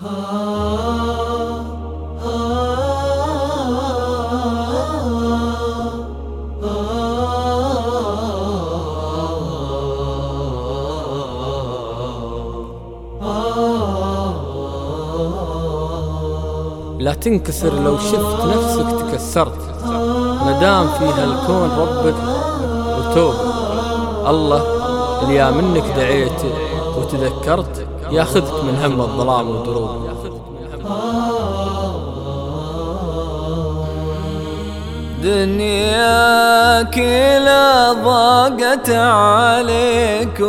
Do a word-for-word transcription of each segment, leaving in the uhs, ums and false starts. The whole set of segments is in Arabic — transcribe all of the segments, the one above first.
لا تنكسر لو شفت نفسك تكسرت، مدام فيها الكون ربك وتوبة. الله اللي يا منك دعيت وتذكرت ياخذك من هم الظلام ودروبه. دنيا كلها ضاقت عليك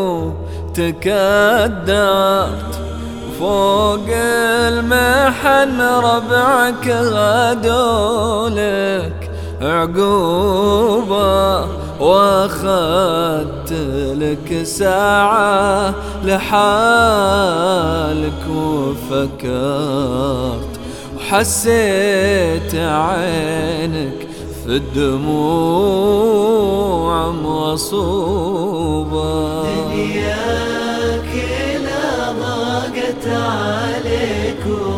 وتكدرت، فوق المحن ربعك غدولك عقوبة، واخدت لك ساعة لحالك وفكرت، وحسيت عينك في الدموع مغصوبة. دنياك كلها ضاقت عليك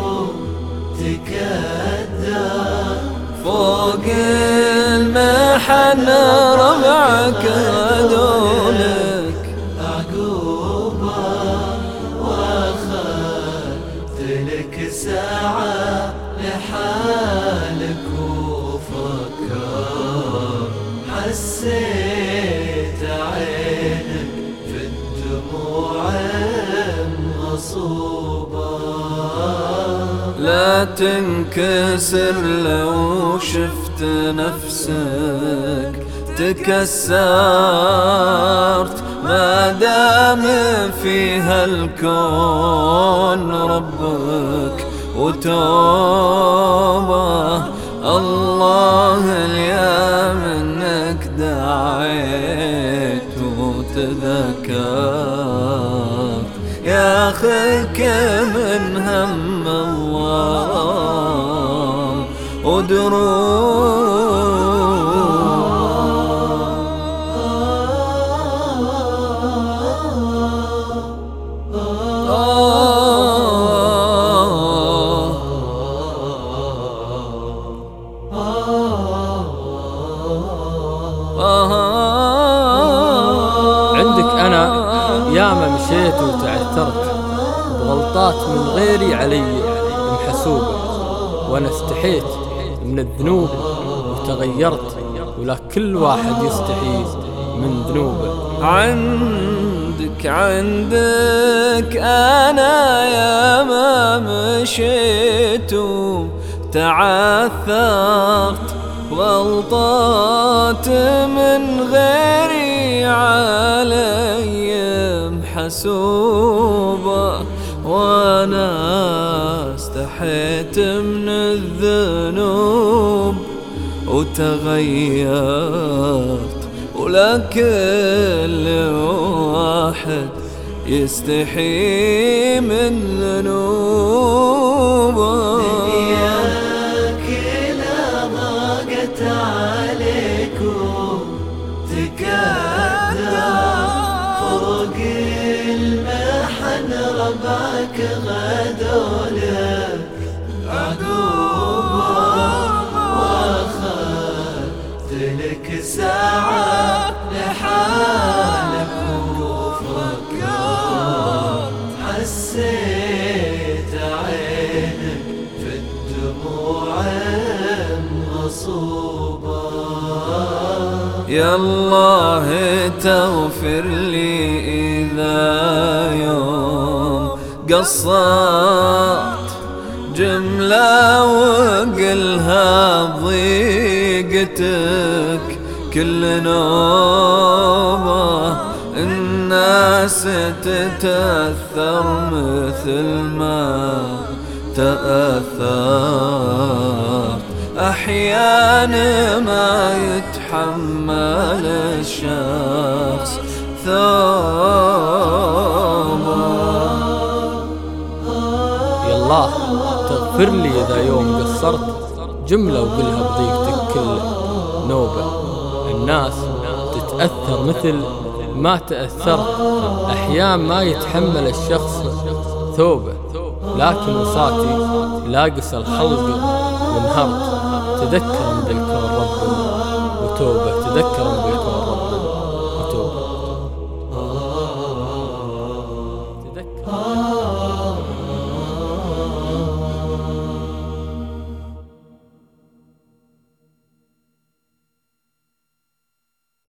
وتكدر، فوق المحن ربعك غدولك عقوبة، واخدت لك ساعة لحالك وفكر، حسيت عينك في الدموع مغصوبة. لا تنكسر لو شفت نفسك تكسرت، ما دام فيها الكون ربك وتوبة. الله اليا منك دعيت وتذكرت، ياخذك من هم الظلام ودروب. عندك أنا ياما مشيت وتعثرت بغلطات من غيري علي محسوبة، وأنا استحيت من الذنوب وتغيرت، ولا كل واحد يستحي من ذنوبه. عندك عندك أنا ياما مشيت وتعثرت غلطات من غيري علي محسوبة، وانا استحيت من الذنوب وتغيرت، ولا كل واحد يستحي من ذنوبه. عليك وتكدر، فوق المحن ربعك غدولك عقوبة، واخدت لك ساعة لحالك وفكرت، حسيت عينك في الدموع مغصوبة. يا الله تغفر لي إذا يوم قصرت جملة وقلها بضيقتك كل نوبة، الناس تتأثر مثل ما تأثرت، أحيانا ما يتحمل الشخص ثوبه. يا الله تغفر لي إذا يوم قصرت جملة وقلها بضيقتك كل نوبة، الناس تتأثر مثل ما تأثرت، أحيان ما يتحمل الشخص ثوبه. لكن وصاتي لاقس الخلق وانهرت. تذكر من ذا الكون رب وتوبة، تذكر من